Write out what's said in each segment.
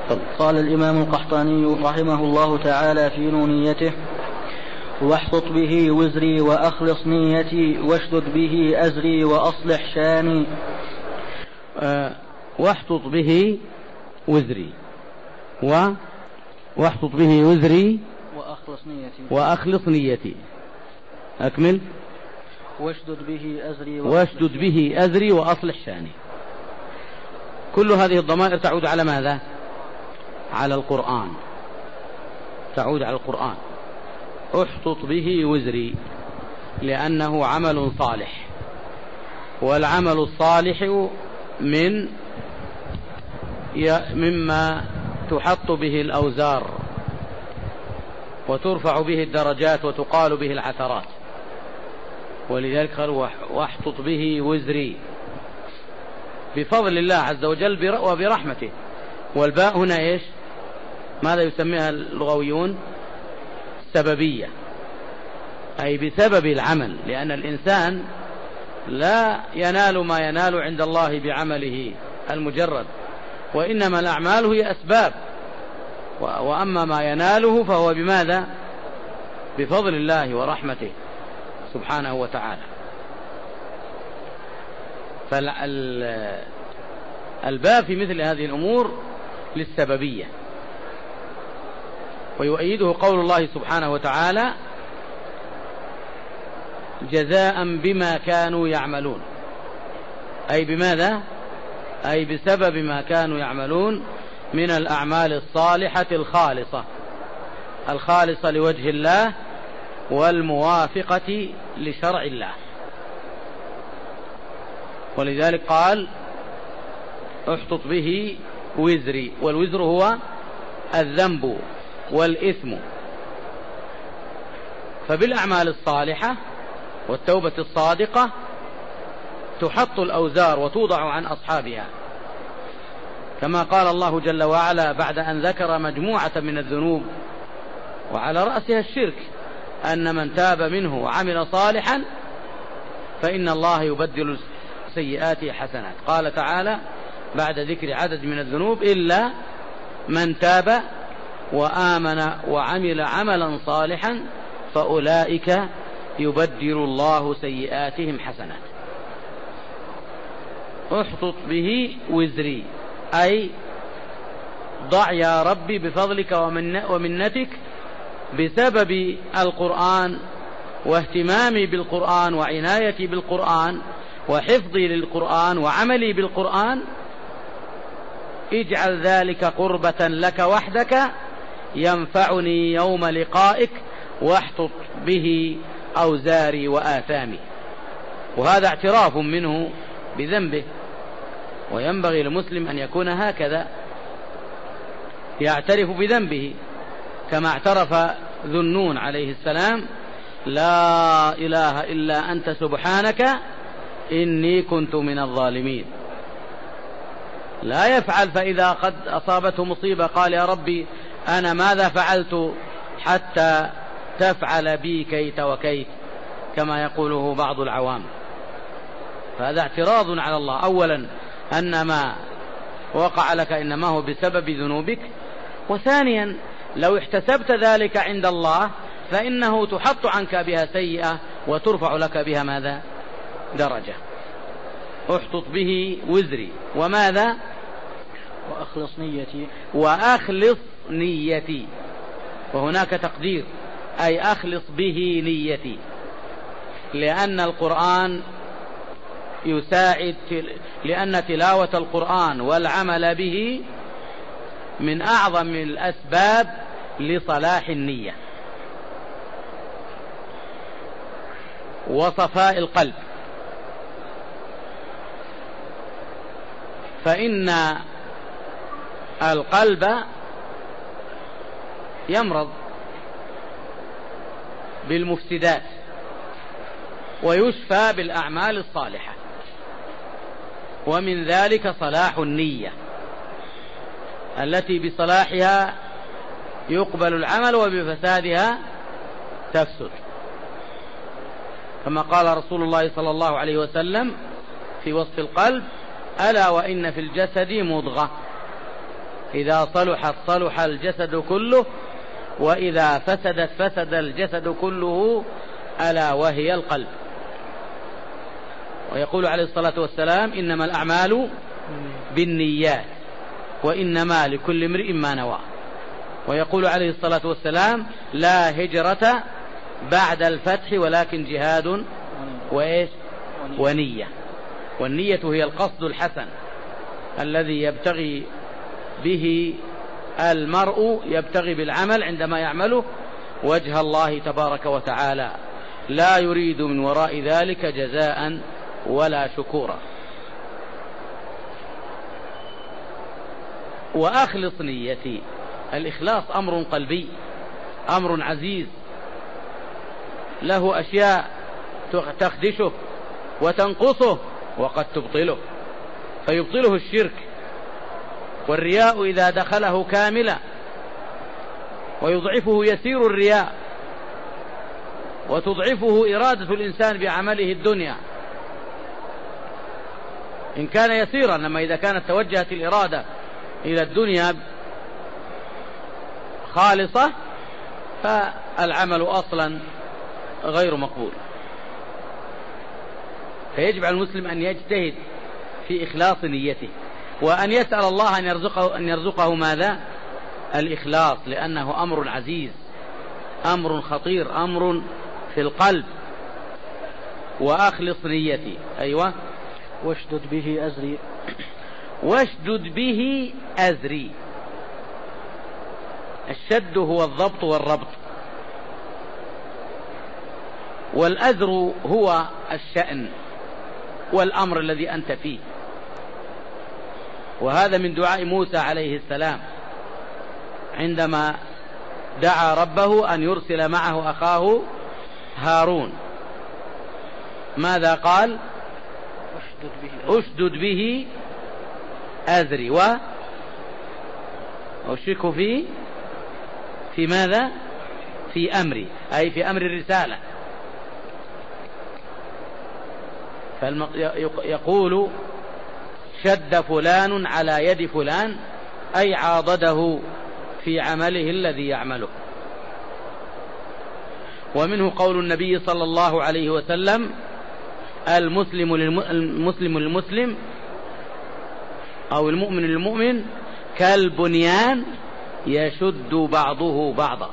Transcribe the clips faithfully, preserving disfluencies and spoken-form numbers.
قال الإمام القحطاني رحمه الله تعالى في نونيته: واحطط به وزري وأخلص نيتي واشدد به أزري وأصلح شاني. أه واحطط به وزري و واحطط به وزري وأخلص نيتي وأخلص نيتي. أكمل. واشدد به أزري واشدد به أزري وأصلح شاني. كل هذه الضمائر تعود على ماذا؟ على القرآن، تعود على القرآن. احطط به وزري لأنه عمل صالح، والعمل الصالح من مما تحط به الأوزار وترفع به الدرجات وتقال به العثرات، ولذلك قال واحطط به وزري بفضل الله عز وجل وبرحمته. والباء هنا إيش؟ ماذا يسميها اللغويون؟ سببية، أي بسبب العمل، لأن الإنسان لا ينال ما ينال عند الله بعمله المجرد، وإنما الأعمال هي أسباب، وأما ما يناله فهو بماذا؟ بفضل الله ورحمته سبحانه وتعالى. فالباب في مثل هذه الأمور للسببية. ويؤيده قول الله سبحانه وتعالى: جزاء بما كانوا يعملون، أي بماذا؟ أي بسبب ما كانوا يعملون من الأعمال الصالحة الخالصة الخالصة لوجه الله والموافقة لشرع الله. ولذلك قال: احطط به وزري، والوزر هو الذنب والإثم. فبالأعمال الصالحة والتوبة الصادقة تحط الأوزار وتوضع عن أصحابها، كما قال الله جل وعلا بعد أن ذكر مجموعة من الذنوب وعلى رأسها الشرك: أن من تاب منه وعمل صالحا فإن الله يبدل سيئاته حسنات. قال تعالى بعد ذكر عدد من الذنوب: إلا من تاب وآمن وعمل عملا صالحا فأولئك يبدل الله سيئاتهم حسنات. احطط به وزري، أي ضع يا ربي بفضلك ومنتك بسبب القرآن واهتمامي بالقرآن وعنايتي بالقرآن وحفظي للقرآن وعملي بالقرآن، اجعل ذلك قربة لك وحدك ينفعني يوم لقائك واحطط به أوزاري وآثامي. وهذا اعتراف منه بذنبه، وينبغي للمسلم أن يكون هكذا، يعترف بذنبه كما اعترف ذو النون عليه السلام: لا إله إلا أنت سبحانك إني كنت من الظالمين. لا يفعل فإذا قد أصابته مصيبة قال: يا ربي أنا ماذا فعلت حتى تفعل بي كيت وكيت، كما يقوله بعض العوام. فهذا اعتراض على الله. أولا أن ما وقع لك إنما هو بسبب ذنوبك، وثانيا لو احتسبت ذلك عند الله فإنه تحط عنك بها سيئة وترفع لك بها ماذا؟ درجة. احطط به وزري وماذا؟ وأخلص نيتي وأخلص نيتي. وهناك تقدير، أي أخلص به نيتي، لأن القرآن يساعد، لأن تلاوة القرآن والعمل به من أعظم الأسباب لصلاح النية وصفاء القلب. فإن القلب يمرض بالمفسدات ويشفى بالأعمال الصالحة، ومن ذلك صلاح النية التي بصلاحها يقبل العمل وبفسادها تفسد، كما قال رسول الله صلى الله عليه وسلم في وصف القلب: ألا وإن في الجسد مضغة إذا صلحت صلح الجسد كله وإذا فسدت فسد الجسد كله ألا وهي القلب. ويقول عليه الصلاة والسلام إنما الأعمال بالنيات وإنما لكل امرئ ما نوى. ويقول عليه الصلاة والسلام لا هجرة بعد الفتح ولكن جهاد وإيش ونية. والنية هي القصد الحسن الذي يبتغي به المرء يبتغي بالعمل عندما يعمله وجه الله تبارك وتعالى لا يريد من وراء ذلك جزاء ولا شكورا. وأخلص نيتي. الإخلاص أمر قلبي، أمر عزيز، له أشياء تخدشه وتنقصه وقد تبطله، فيبطله الشرك والرياء إذا دخله كاملا، ويضعفه يسير الرياء، وتضعفه إرادة الإنسان بعمله الدنيا إن كان يسيرا. لما إذا كانت توجهت الإرادة إلى الدنيا خالصة فالعمل أصلا غير مقبول. فيجب على المسلم أن يجتهد في إخلاص نيته، وأن يسأل الله أن يرزقه, أن يرزقه ماذا؟ الإخلاص، لأنه أمر عزيز، أمر خطير، أمر في القلب. وأخلص نيتي. أيوة. واشدد به أزري. واشدد به أزري. الشد هو الضبط والربط، والأزر هو الشأن والأمر الذي أنت فيه. وهذا من دعاء موسى عليه السلام عندما دعا ربه أن يرسل معه أخاه هارون. ماذا قال؟ أشدد به أزري و أشركه في في ماذا؟ في أمري، أي في أمر الرسالة. فيقول شد فلان على يد فلان، أي عاضده في عمله الذي يعمله. ومنه قول النبي صلى الله عليه وسلم المسلم المسلم للمسلم أو المؤمن للمؤمن كالبنيان يشد بعضه بعضا.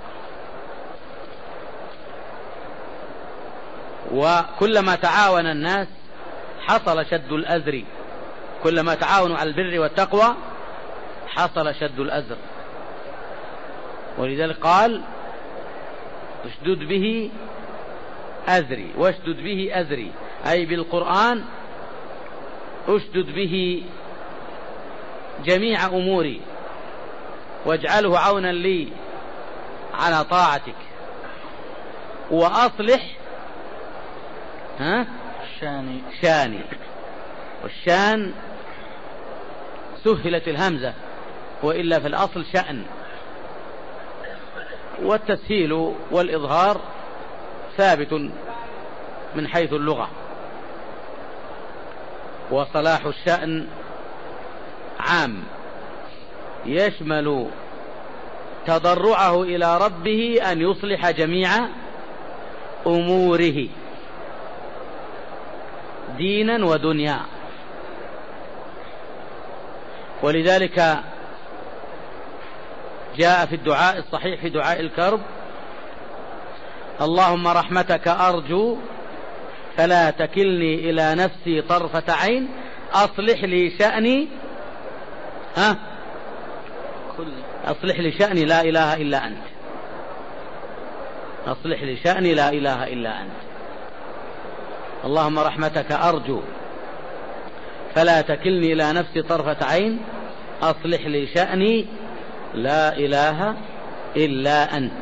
وكلما تعاون الناس حصل شد الأزر، كلما تعاونوا على البر والتقوى حصل شد الأزر. ولذلك قال اشدد به أزري، واشدد به أزري، أي بالقرآن اشدد به جميع أموري واجعله عونا لي على طاعتك، وأصلح ها شاني شاني. والشان سهلت الهمزة، وإلا في الأصل شأن. والتسهيل والإظهار ثابت من حيث اللغة. وصلاح الشأن عام يشمل تضرعه إلى ربه أن يصلح جميع أموره دينا ودنيا. ولذلك جاء في الدعاء الصحيح في دعاء الكرب اللهم رحمتك أرجو فلا تكلني إلى نفسي طرفة عين أصلح لي شأني ها أصلح لي شأني لا إله إلا أنت، أصلح لي شأني لا إله إلا أنت. اللهم رحمتك أرجو فلا تكلني إلى نفسي طرفة عين أصلح لي شأني لا إله إلا أنت.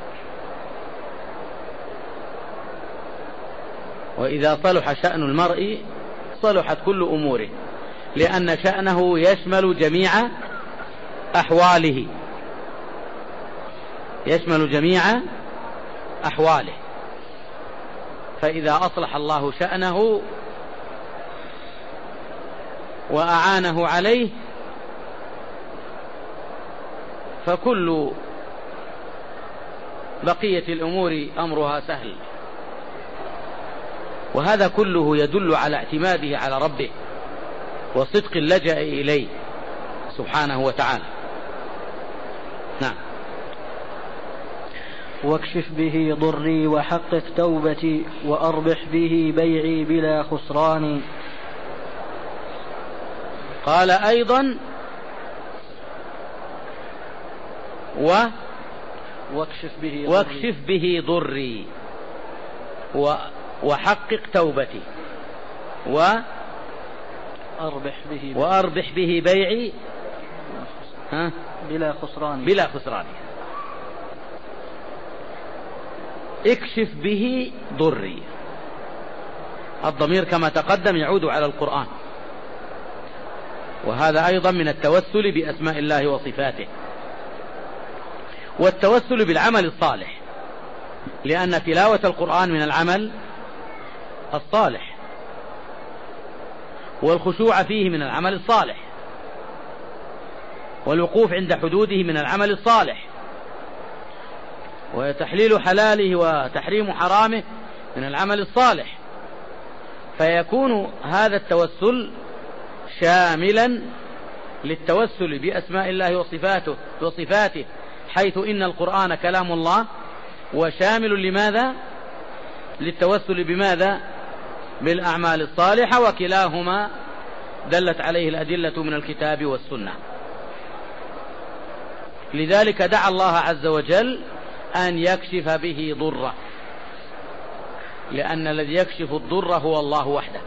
وإذا صلح شأن المرء صلحت كل أموره، لأن شأنه يشمل جميع أحواله، يشمل جميع أحواله. فإذا أصلح الله شأنه وأعانه عليه فكل بقية الأمور أمرها سهل. وهذا كله يدل على اعتماده على ربه وصدق اللجأ إليه سبحانه وتعالى. نعم. واكشف به ضري وحقق توبتي وأربح به بيعي بلا خسران. قال أيضا و واكشف به ضري, واكشف به ضري و وحقق توبتي وأربح به وأربح به بيعي ها بلا خسران بلا خسران. اكشف به ضري، الضمير كما تقدم يعود على القرآن، وهذا أيضا من التوسل بأسماء الله وصفاته، والتوسل بالعمل الصالح، لأن تلاوة القرآن من العمل الصالح، والخشوع فيه من العمل الصالح، والوقوف عند حدوده من العمل الصالح، وتحليل حلاله وتحريم حرامه من العمل الصالح. فيكون هذا التوسل شاملا للتوسل بأسماء الله وصفاته وصفاته حيث إن القرآن كلام الله، وشامل لماذا؟ للتوسل بماذا؟ بالأعمال الصالحة، وكلاهما دلت عليه الأدلة من الكتاب والسنة. لذلك دعا الله عز وجل أن يكشف به ضره، لأن الذي يكشف الضر هو الله وحده.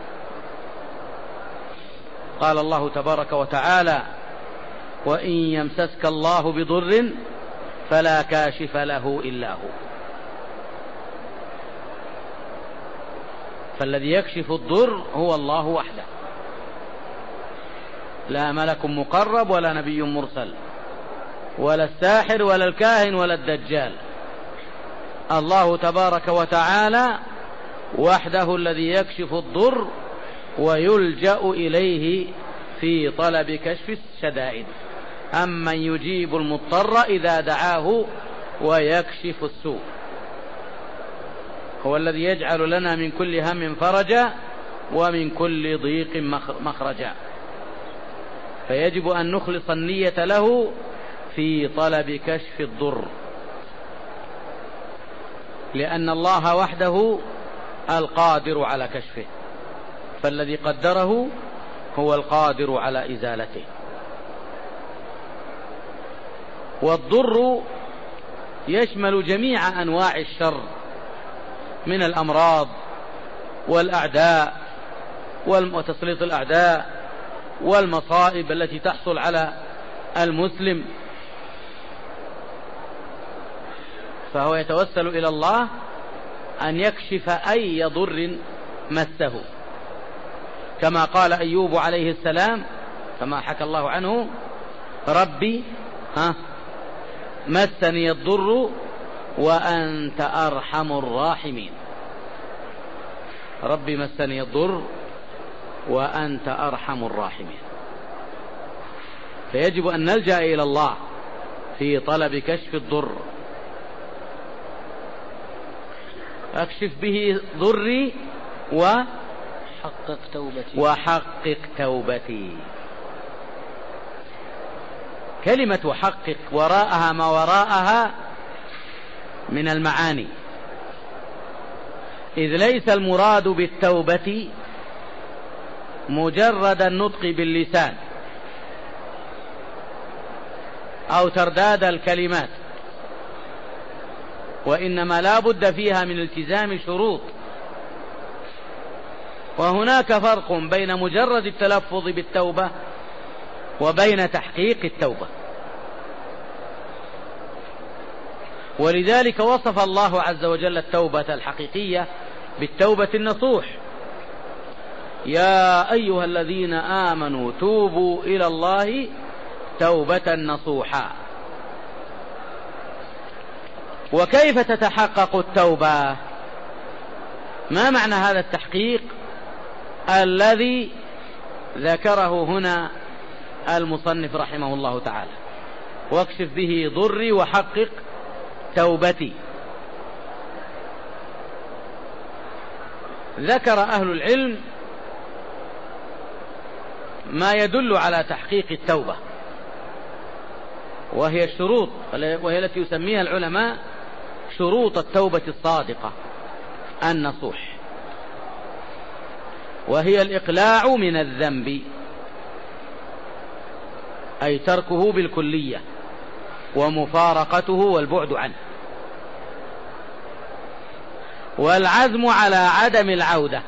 قال الله تبارك وتعالى: وإن يمسسك الله بضر فلا كاشف له إلا هو. فالذي يكشف الضر هو الله وحده، لا ملك مقرب ولا نبي مرسل ولا الساحر ولا الكاهن ولا الدجال. الله تبارك وتعالى وحده الذي يكشف الضر ويلجأ إليه في طلب كشف الشدائد. أمن يجيب المضطر إذا دعاه ويكشف السوء، هو الذي يجعل لنا من كل هم فرجا ومن كل ضيق مخرجا. فيجب أن نخلص النية له في طلب كشف الضر، لأن الله وحده القادر على كشفه، فالذي قدره هو القادر على إزالته. والضر يشمل جميع أنواع الشر من الأمراض والأعداء وتسليط الأعداء والمصائب التي تحصل على المسلم، فهو يتوسل إلى الله أن يكشف أي ضر مسه، كما قال أيوب عليه السلام كما حكى الله عنه: ربي ها مسني الضر وأنت أرحم الراحمين. ربي مسني الضر وأنت أرحم الراحمين. فيجب أن نلجأ إلى الله في طلب كشف الضر. أكشف به ضري وحقق توبتي وحقق توبتي. كلمة وحقق وراءها ما وراءها من المعاني، إذ ليس المراد بالتوبة مجرد النطق باللسان أو ترداد الكلمات، وإنما لا بد فيها من التزام شروط. وهناك فرق بين مجرد التلفظ بالتوبة وبين تحقيق التوبة. ولذلك وصف الله عز وجل التوبة الحقيقية بالتوبة النصوح: يا أيها الذين آمنوا توبوا إلى الله توبة نصوحا. وكيف تتحقق التوبة؟ ما معنى هذا التحقيق الذي ذكره هنا المصنف رحمه الله تعالى؟ واكشف به ضري وحقق توبتي. ذكر أهل العلم ما يدل على تحقيق التوبة، وهي الشروط، وهي التي يسميها العلماء شروط التوبة الصادقة النصوح، وهي الإقلاع من الذنب، أي تركه بالكلية ومفارقته والبعد عنه، والعزم على عدم العودة،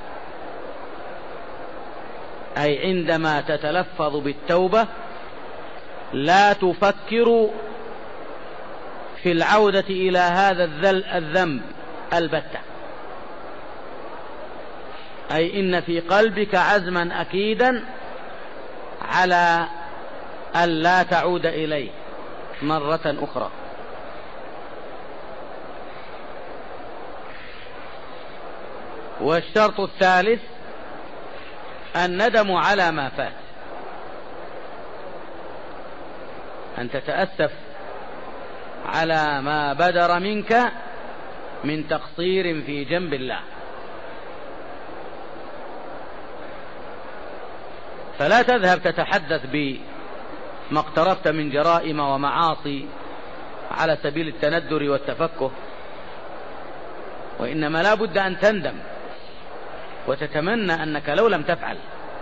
أي عندما تتلفظ بالتوبة لا تفكر في العودة إلى هذا الذنب البتة، أي إن في قلبك عزما أكيدا على أن لا تعود إليه مرة أخرى. والشرط الثالث الندم على ما فات، أن تتأسف على ما بدر منك من تقصير في جنب الله، فلا تذهب تتحدث بما اقترفت من جرائم ومعاصي على سبيل التندر والتفكه، وإنما لا بد أن تندم وتتمنى أنك لو لم تفعل.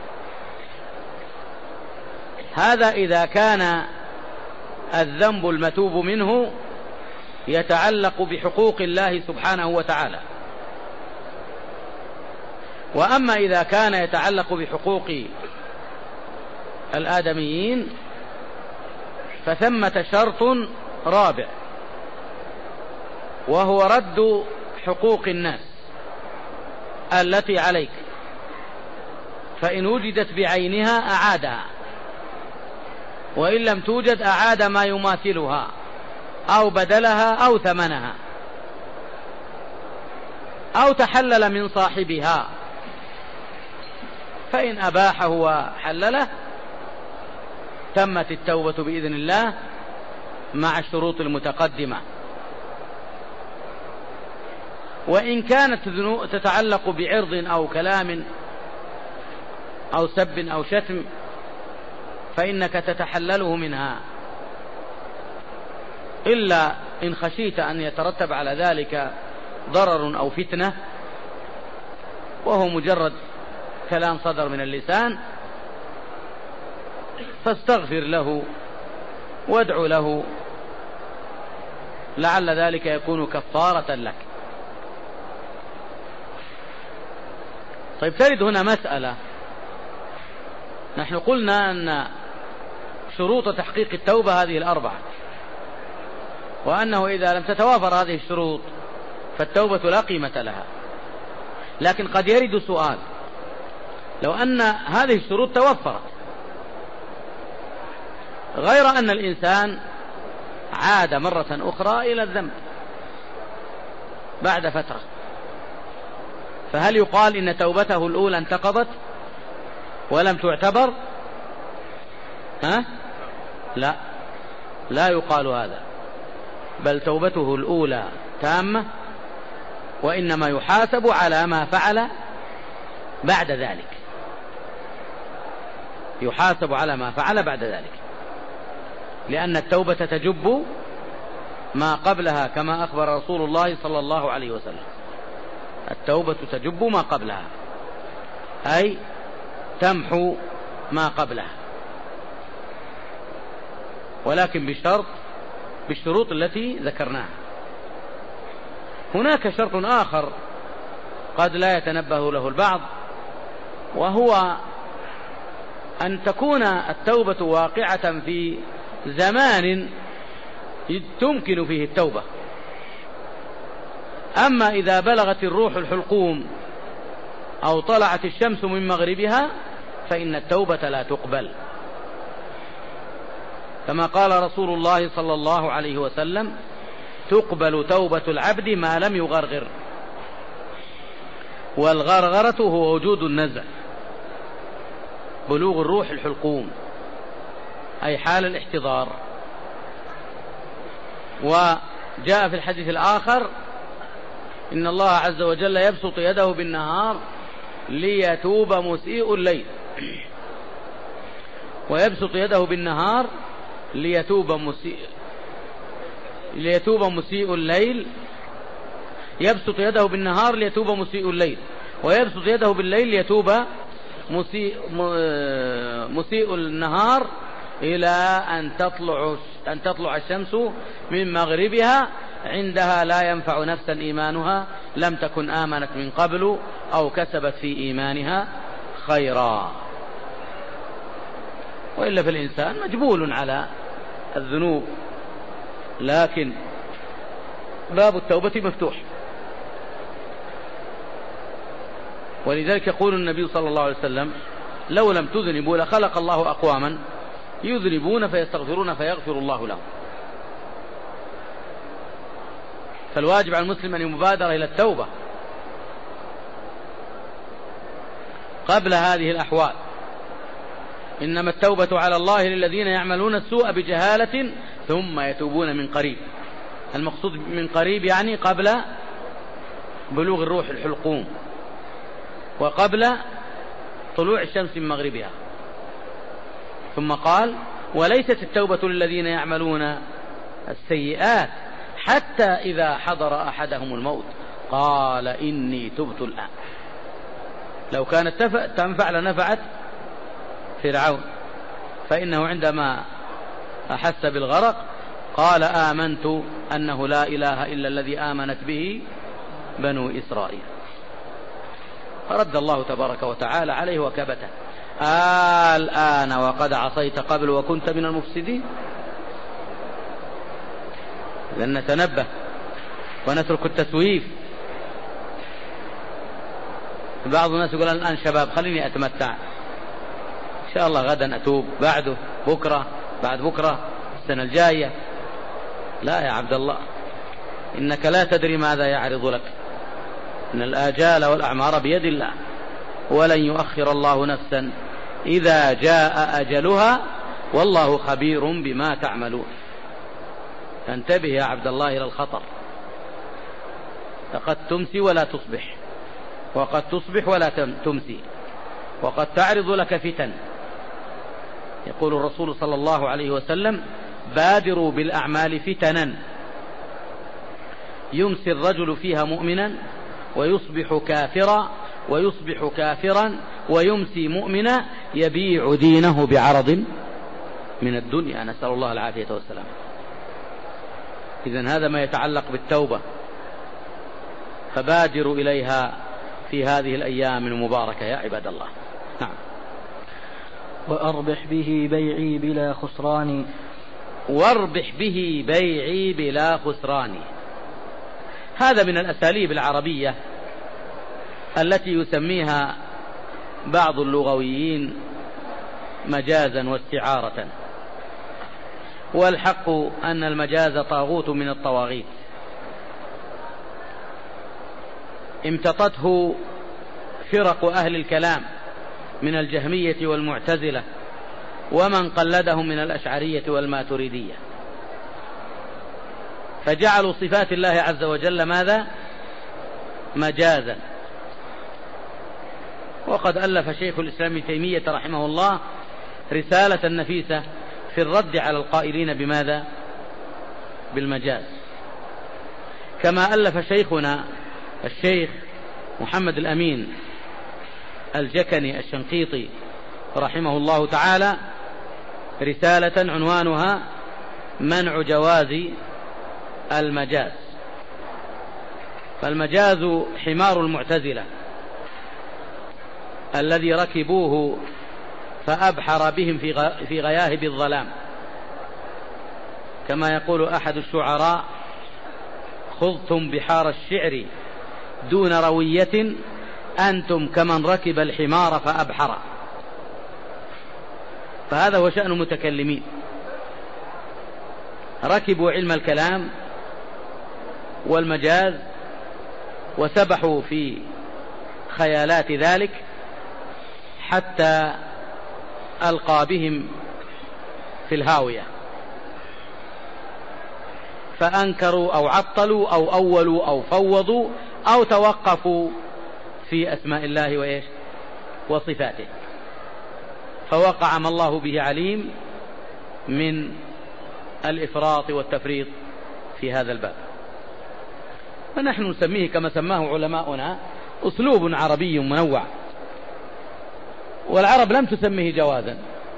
هذا إذا كان الذنب المتوب منه يتعلق بحقوق الله سبحانه وتعالى. وأما إذا كان يتعلق بحقوق الآدميين فثمة شرط رابع، وهو رد حقوق الناس التي عليك، فإن وجدت بعينها أعادها، وإن لم توجد أعاد ما يماثلها أو بدلها أو ثمنها أو تحلل من صاحبها، فإن أباحه وحلله تمت التوبة بإذن الله مع الشروط المتقدمة. وإن كانت تتعلق بعرض أو كلام أو سب أو شتم فإنك تتحلله منها، إلا إن خشيت أن يترتب على ذلك ضرر أو فتنة، وهو مجرد كلام صدر من اللسان، فاستغفر له وادع له لعل ذلك يكون كفارة لك. طيب، ترد هنا مسألة. نحن قلنا أن شروط تحقيق التوبة هذه الأربعة، وأنه إذا لم تتوافر هذه الشروط فالتوبة لا قيمة لها. لكن قد يرد سؤال: لو أن هذه الشروط توفرت غير أن الإنسان عاد مرة أخرى إلى الذنب بعد فترة، فهل يقال إن توبته الأولى انتقضت ولم تعتبر؟ ها؟ لا، لا يقال هذا، بل توبته الأولى تامة، وإنما يحاسب على ما فعل بعد ذلك، يحاسب على ما فعل بعد ذلك، لأن التوبة تجب ما قبلها، كما أخبر رسول الله صلى الله عليه وسلم: التوبة تجب ما قبلها، أي تمحو ما قبلها، ولكن بشرط بالشروط التي ذكرناها. هناك شرط آخر قد لا يتنبه له البعض، وهو أن تكون التوبة واقعة في زمان تمكن فيه التوبة. أما إذا بلغت الروح الحلقوم أو طلعت الشمس من مغربها فإن التوبة لا تقبل، كما قال رسول الله صلى الله عليه وسلم: تقبل توبة العبد ما لم يغرغر. والغرغرة هو وجود النزع، بلوغ الروح الحلقوم، أي حال الاحتضار. وجاء في الحديث الآخر إن الله عز وجل يبسط يده بالنهار ليتوب مسيء الليل، ويبسط يده بالنهار ليتوب مسيء ليتوب مسيء الليل يبسط يده بالنهار ليتوب مسيء الليل، ويبسط يده بالليل ليتوب مسيء مسيء النهار إلى أن تطلع أن تطلع الشمس من مغربها، عندها لا ينفع نفسا إيمانها لم تكن آمنت من قبل أو كسبت في إيمانها خيرا. وإلا فالإنسان مجبول على الذنوب، لكن باب التوبة مفتوح. ولذلك يقول النبي صلى الله عليه وسلم لو لم تذنبوا لخلق الله أقواما يذنبون فيستغفرون فيغفر الله لهم. فالواجب على المسلم أن يبادر إلى التوبة قبل هذه الأحوال. إنما التوبة على الله للذين يعملون السوء بجهالة ثم يتوبون من قريب. المقصود من قريب يعني قبل بلوغ الروح الحلقوم وقبل طلوع الشمس من مغربها. ثم قال وليست التوبة للذين يعملون السيئات حتى إذا حضر أحدهم الموت قال إني تبت الآن. لو كانت تنفع لنفعت فرعون، فإنه عندما أحس بالغرق قال آمنت أنه لا إله إلا الذي آمنت به بنو إسرائيل، فرد الله تبارك وتعالى عليه وكبته. الآن وقد عصيت قبل وكنت من المفسدين. لأن نتنبه ونترك التسويف. بعض الناس يقول الآن شباب خليني أتمتع، إن شاء الله غدا أتوب، بعده بكرة، بعد بكرة، السنة الجاية. لا يا عبد الله، إنك لا تدري ماذا يعرض لك، إن الآجال والأعمار بيد الله، ولن يؤخر الله نفسا إذا جاء أجلها والله خبير بما تعملون. فانتبه يا عبد الله إلى الخطر، فقد تمسي ولا تصبح، وقد تصبح ولا تمسي، وقد تعرض لك فتن. يقول الرسول صلى الله عليه وسلم بادروا بالأعمال فتنا يمسي الرجل فيها مؤمنا ويصبح كافرا ويصبح كافرا ويمسي مؤمنا يبيع دينه بعرض من الدنيا، نسأل الله العافية والسلام. إذن هذا ما يتعلق بالتوبة، فبادروا إليها في هذه الأيام المباركة يا عباد الله. نعم. وأربح به بيعي بلا خسران. واربح به بيعي بلا خسران، هذا من الأساليب العربية التي يسميها بعض اللغويين مجازا واستعارة، والحق أن المجاز طاغوت من الطواغيت امتطته فرق أهل الكلام من الجهمية والمعتزلة ومن قلدهم من الأشعرية والماتريدية، فجعلوا صفات الله عز وجل ماذا؟ مجازا. وقد ألف شيخ الإسلام ابن تيمية رحمه الله رسالة نفيسة في الرد على القائلين بماذا؟ بالمجاز. كما ألف شيخنا الشيخ محمد الأمين الجكني الشنقيطي رحمه الله تعالى رسالة عنوانها منع جواز المجاز. فالمجاز حمار المعتزلة الذي ركبوه فأبحر بهم في غياهب الظلام، كما يقول أحد الشعراء خضتم بحار الشعر دون روية أنتم كمن ركب الحمار فأبحر. فهذا هو شأن المتكلمين، ركبوا علم الكلام والمجاز وسبحوا في خيالات ذلك حتى ألقى بهم في الهاوية. فأنكروا أو عطلوا أو أولوا أو فوضوا أو توقفوا في أسماء الله وإيش وصفاته، فوقع ما الله به عليم من الإفراط والتفريط في هذا الباب. فنحن نسميه كما سماه علماؤنا أسلوب عربي منوع، والعرب لم تسميه جوازا.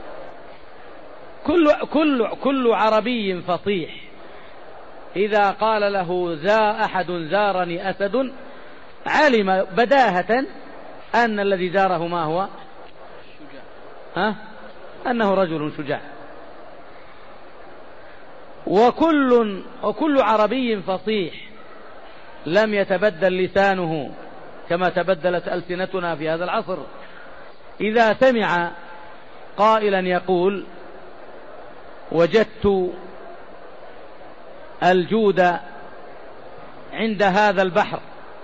كل, كل, كل عربي فصيح إذا قال له ذا أحد زارني أسد علم بداهة أن الذي زاره ما هو ها؟ أنه رجل شجاع. وكل, وكل عربي فصيح لم يتبدل لسانه كما تبدلت ألسنتنا في هذا العصر، إذا سمع قائلا يقول وجدت الجود عند هذا البحر،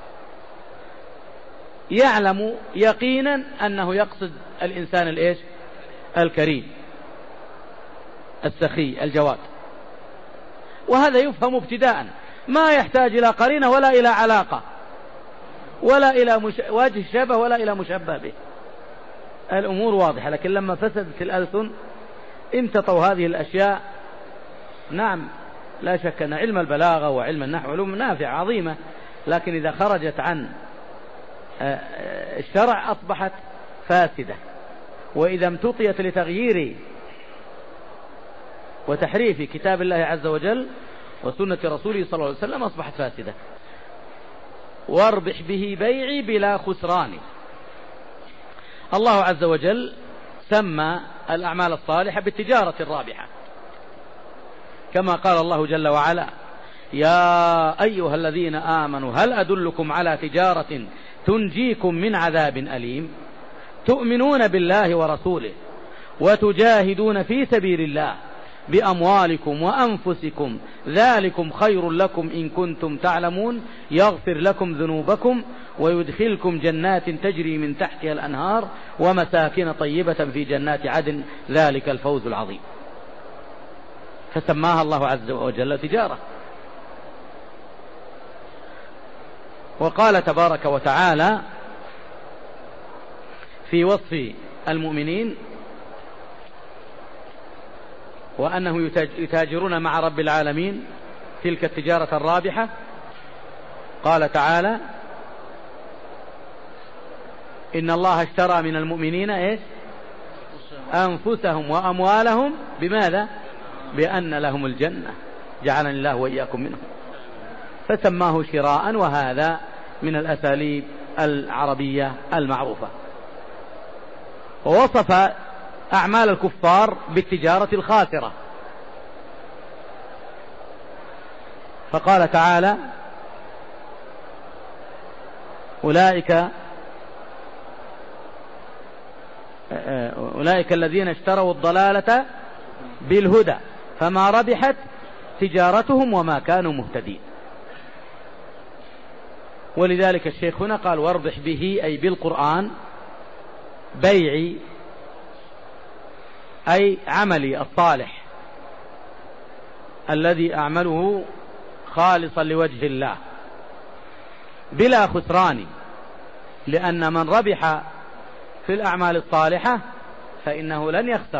يعلم يقينا أنه يقصد الإنسان الإيش الكريم السخي الجواد. وهذا يفهم ابتداء، ما يحتاج إلى قرينة ولا إلى علاقة ولا إلى مش... وجه شبه ولا إلى مشبه به، الأمور واضحة. لكن لما فسدت الألسن امتطوا هذه الأشياء. نعم لا شك أن علم البلاغة وعلم النحو علوم نافعة عظيمة، لكن إذا خرجت عن الشرع أصبحت فاسدة، وإذا امتطيت لتغيير وتحريف كتاب الله عز وجل وسنة رسوله صلى الله عليه وسلم أصبحت فاسدة. واربح به بيعي بلا خسران. الله عز وجل سمى الأعمال الصالحة بالتجارة الرابحة، كما قال الله جل وعلا يا أيها الذين آمنوا هل أدلكم على تجارة تنجيكم من عذاب أليم تؤمنون بالله ورسوله وتجاهدون في سبيل الله بأموالكم وأنفسكم ذلكم خير لكم إن كنتم تعلمون يغفر لكم ذنوبكم ويدخلكم جنات تجري من تحتها الأنهار ومساكن طيبة في جنات عدن ذلك الفوز العظيم. فسماها الله عز وجل تجارة. وقال تبارك وتعالى في وصف المؤمنين وأنه يتاجرون مع رب العالمين تلك التجارة الرابحة، قال تعالى إن الله اشترى من المؤمنين إيش أنفسهم وأموالهم بماذا بأن لهم الجنة جعلني الله وإياكم منهم، فسماه شراء، وهذا من الأساليب العربية المعروفة. ووصف أعمال الكفار بالتجارة الخاسرة، فقال تعالى أولئك أولئك الذين اشتروا الضلالة بالهدى فما ربحت تجارتهم وما كانوا مهتدين. ولذلك الشيخ هنا قال واربح به أي بالقرآن بيعي أي عملي الصالح الذي أعمله خالصا لوجه الله بلا خسران، لأن من ربح في الأعمال الصالحة فإنه لن يخسر.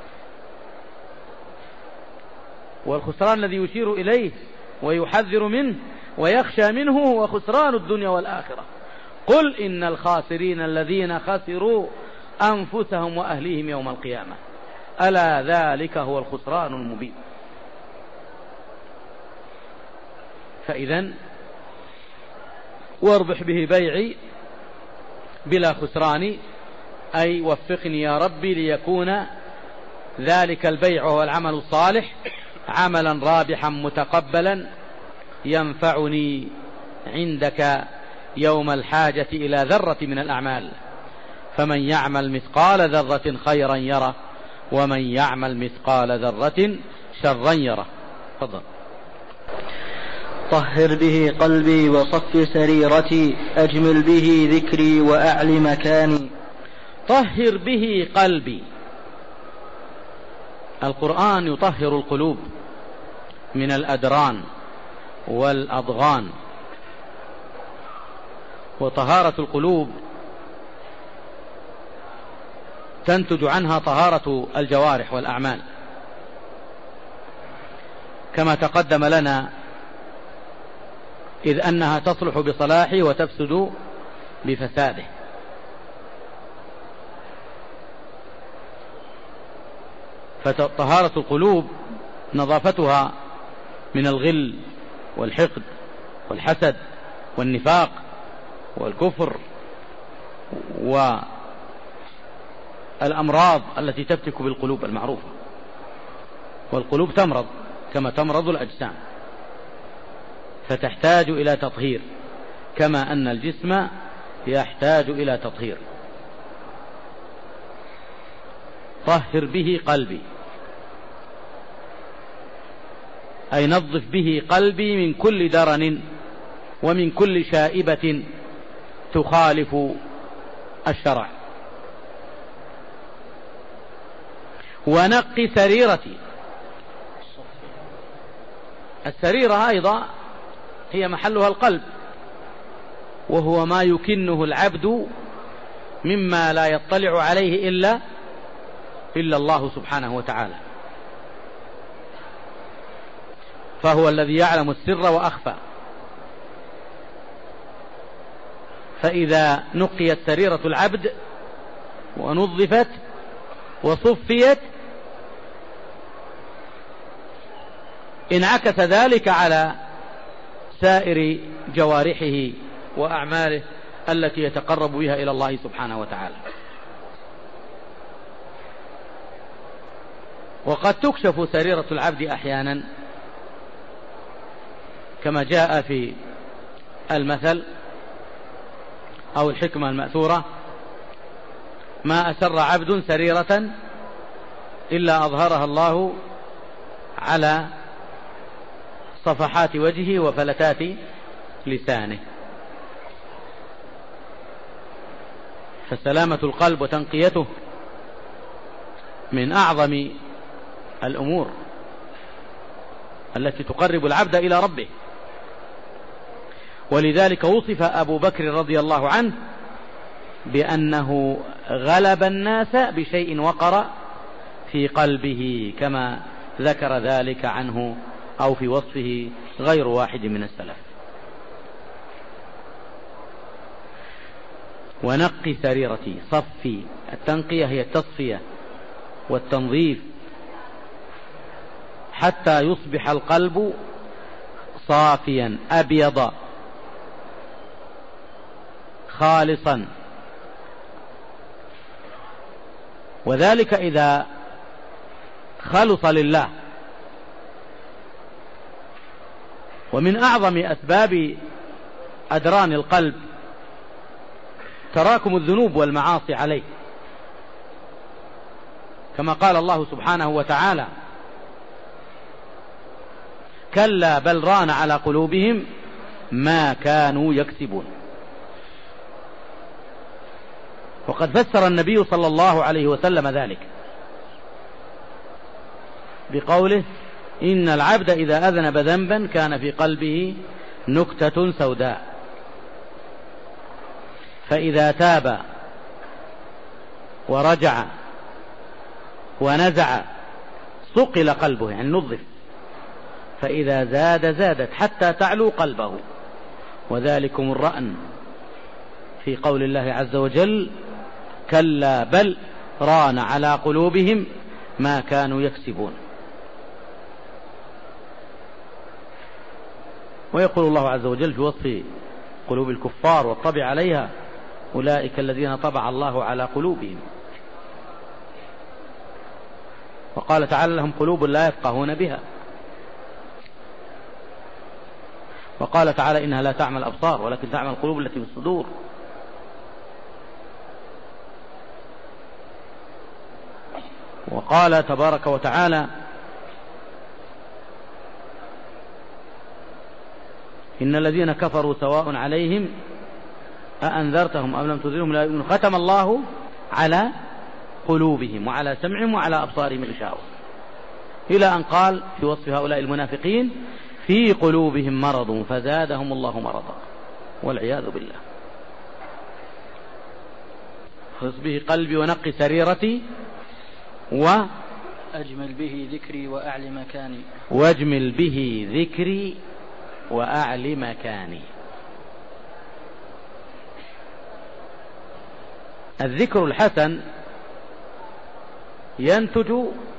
والخسران الذي يشير إليه ويحذر منه ويخشى منه هو خسران الدنيا والآخرة. قل إن الخاسرين الذين خسروا أنفسهم وأهليهم يوم القيامة ألا ذلك هو الخسران المبين. فإذن واربح به بيعي بلا خسران أي وفقني يا ربي ليكون ذلك البيع وهو العمل الصالح عملا رابحا متقبلا ينفعني عندك يوم الحاجة إلى ذرة من الأعمال، فمن يعمل مثقال ذرة خيرا يره ومن يعمل مثقال ذرة شرا يره. تفضل. طهر به قلبي وصف سريرتي أجمل به ذكري وأعل مكاني. طهر به قلبي. القرآن يطهر القلوب من الأدران والأضغان. وطهارة القلوب تنتج عنها طهارة الجوارح والأعمال، كما تقدم لنا، إذ أنها تصلح بصلاحه وتفسد بفساده. فطهارة القلوب نظافتها من الغل والحقد والحسد والنفاق والكفر والأمراض التي تفتك بالقلوب المعروفة. والقلوب تمرض كما تمرض الأجسام، فتحتاج إلى تطهير كما أن الجسم يحتاج إلى تطهير. طهر به قلبي، أي نظف به قلبي من كل درن ومن كل شائبة تخالف الشرع. ونقي سريرتي، السريرة أيضا هي محلها القلب، وهو ما يكنه العبد مما لا يطلع عليه إلا إلا الله سبحانه وتعالى، فهو الذي يعلم السر وأخفى. فإذا نقيت سريرة العبد ونظفت وصفيت انعكس ذلك على سائر جوارحه وأعماله التي يتقرب بها إلى الله سبحانه وتعالى. وقد تكشف سريرة العبد أحيانا، كما جاء في المثل أو الحكمة المأثورة: ما أسر عبد سريرة إلا أظهرها الله على صفحات وجهه وفلتات لسانه. فسلامة القلب وتنقيته من أعظم الأمور التي تقرب العبد إلى ربه. ولذلك وصف أبو بكر رضي الله عنه بأنه غلب الناس بشيء وقر في قلبه، كما ذكر ذلك عنه أو في وصفه غير واحد من السلف. ونقي سريرتي، صفي. التنقية هي التصفية والتنظيف حتى يصبح القلب صافيا أبيض خالصا. وذلك إذا خلص لله. ومن أعظم أسباب أدران القلب تراكم الذنوب والمعاصي عليه، كما قال الله سبحانه وتعالى: كلا بل ران على قلوبهم ما كانوا يكسبون. وقد فسر النبي صلى الله عليه وسلم ذلك بقوله: إن العبد إذا أذنب ذنبا كان في قلبه نكتة سوداء، فإذا تاب ورجع ونزع صقل قلبه، يعني نظف، فإذا زاد زادت حتى تعلو قلبه. وذلكم الرأن في قول الله عز وجل: كلا بل ران على قلوبهم ما كانوا يكسبون. ويقول الله عز وجل في وصف قلوب الكفار والطبع عليها: أولئك الذين طبع الله على قلوبهم. وقال تعالى: لهم قلوب لا يفقهون بها. وقال تعالى: إنها لا تعمى الأبصار ولكن تعمى القلوب التي في الصدور. وقال تبارك وتعالى: إن الذين كفروا سواء عليهم أأنذرتهم أم لم تنذرهم لا يؤمنون ختم الله على قلوبهم وعلى سمعهم وعلى أبصارهم غشاوة، إلى أن قال في وصف هؤلاء المنافقين: في قلوبهم مرض فزادهم الله مرضا والعياذ بالله. خص به قلبي ونقي سريرتي وأجمل به ذكري وأعلي مكاني واجمل به ذكري وأعلي مكاني. الذكر الحسن ينتج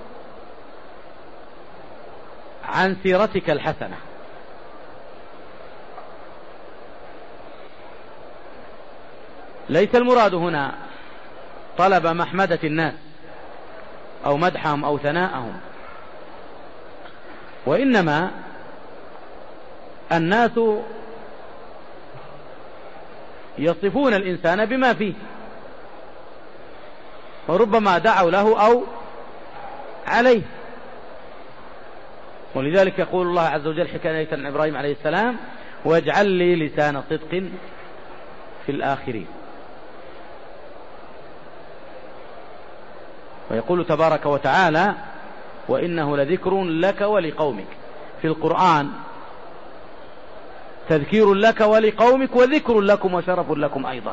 عن سيرتك الحسنة، ليس المراد هنا طلب محمدة الناس أو مدحهم أو ثناءهم، وإنما الناس يصفون الإنسان بما فيه، وربما دعوا له أو عليه. ولذلك يقول الله عز وجل حكاية عن إبراهيم عليه السلام: واجعل لي لسان صدق في الآخرين. ويقول تبارك وتعالى: وإنه لذكر لك ولقومك. في القرآن تذكير لك ولقومك وذكر لكم وشرف لكم أيضا.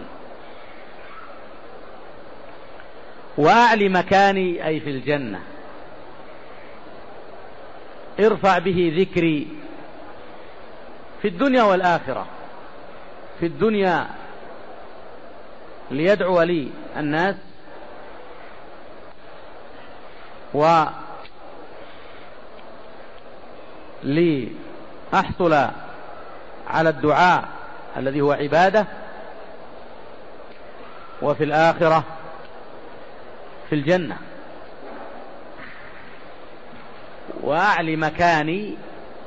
وأعلي مكاني أي في الجنة، ارفع به ذكري في الدنيا والآخرة. في الدنيا ليدعو لي الناس ولأحصل على الدعاء الذي هو عبادة، وفي الآخرة في الجنة. وأعلي مكاني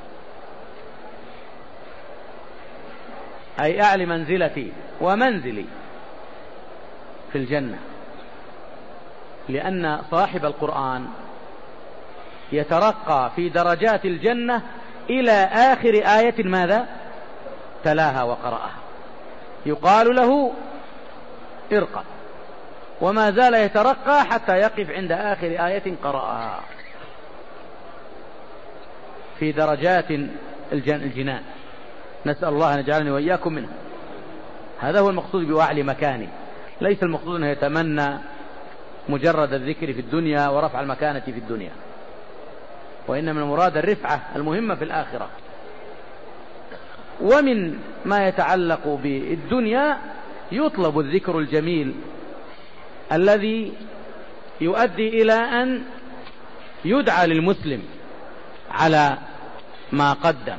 أي أعلي منزلتي ومنزلي في الجنة، لأن صاحب القرآن يترقى في درجات الجنة إلى آخر آية ماذا تلاها وقرأها، يقال له ارقى، وما زال يترقى حتى يقف عند آخر آية قرأها في درجات الجنان. نسأل الله أن يجعلني وإياكم منه. هذا هو المقصود بأعلي مكاني، ليس المقصود أنه يتمنى مجرد الذكر في الدنيا ورفع المكانة في الدنيا، وإنما المراد الرفعة المهمة في الآخرة. ومن ما يتعلق بالدنيا يطلب الذكر الجميل الذي يؤدي إلى أن يدعى للمسلم على ما قدم،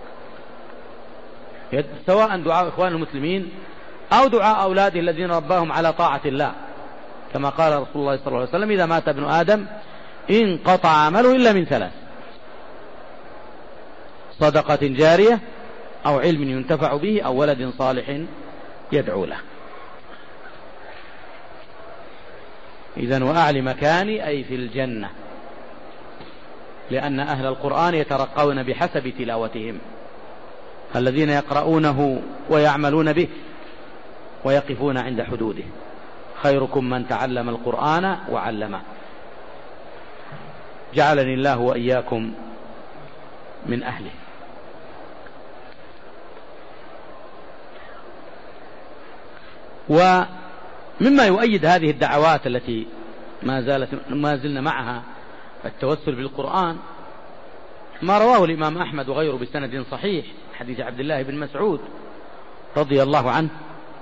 سواء دعاء إخوان المسلمين أو دعاء أولاده الذين رباهم على طاعة الله، كما قال رسول الله صلى الله عليه وسلم: إذا مات ابن آدم انقطع عمله إلا من ثلاث: صدقة جارية أو علم ينتفع به أو ولد صالح يدعو له. إذن وأعلي مكاني أي في الجنة، لأن أهل القرآن يترقون بحسب تلاوتهم، الذين يقرؤونه ويعملون به ويقفون عند حدوده. خيركم من تعلم القرآن وعلمه. جعلني الله وإياكم من أهله. ومما يؤيد هذه الدعوات التي ما زالت ما زلنا معها التوسل بالقرآن ما رواه الإمام أحمد وغيره بسند صحيح، حديث عبد الله بن مسعود رضي الله عنه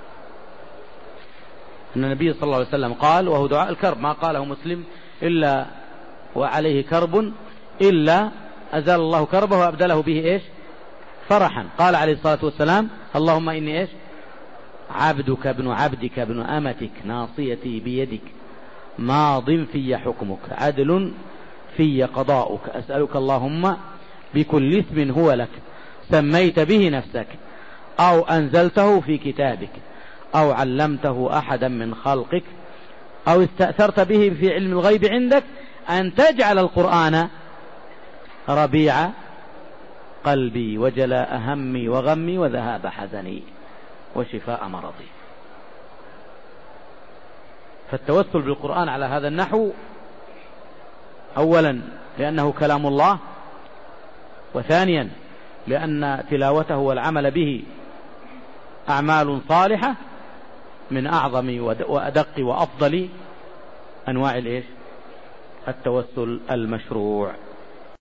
أن النبي صلى الله عليه وسلم قال: وهو دعاء الكرب، ما قاله مسلم إلا وعليه كرب إلا أزال الله كربه وأبدله به إيش فرحا. قال عليه الصلاة والسلام: اللهم إني إيش عبدك ابن عبدك ابن أمتك ناصيتي بيدك ماض في حكمك عدل في قضاؤك أسألك اللهم بكل اسم هو لك سميت به نفسك أو أنزلته في كتابك أو علمته أحدا من خلقك أو استأثرت به في علم الغيب عندك أن تجعل القرآن ربيع قلبي وجلاء همي وغمي وذهاب حزني وشفاء مرضي. فالتوسل بالقرآن على هذا النحو أولا لأنه كلام الله، وثانيا لأن تلاوته والعمل به أعمال صالحة من أعظم وأدق وأفضل أنواع التوسل المشروع.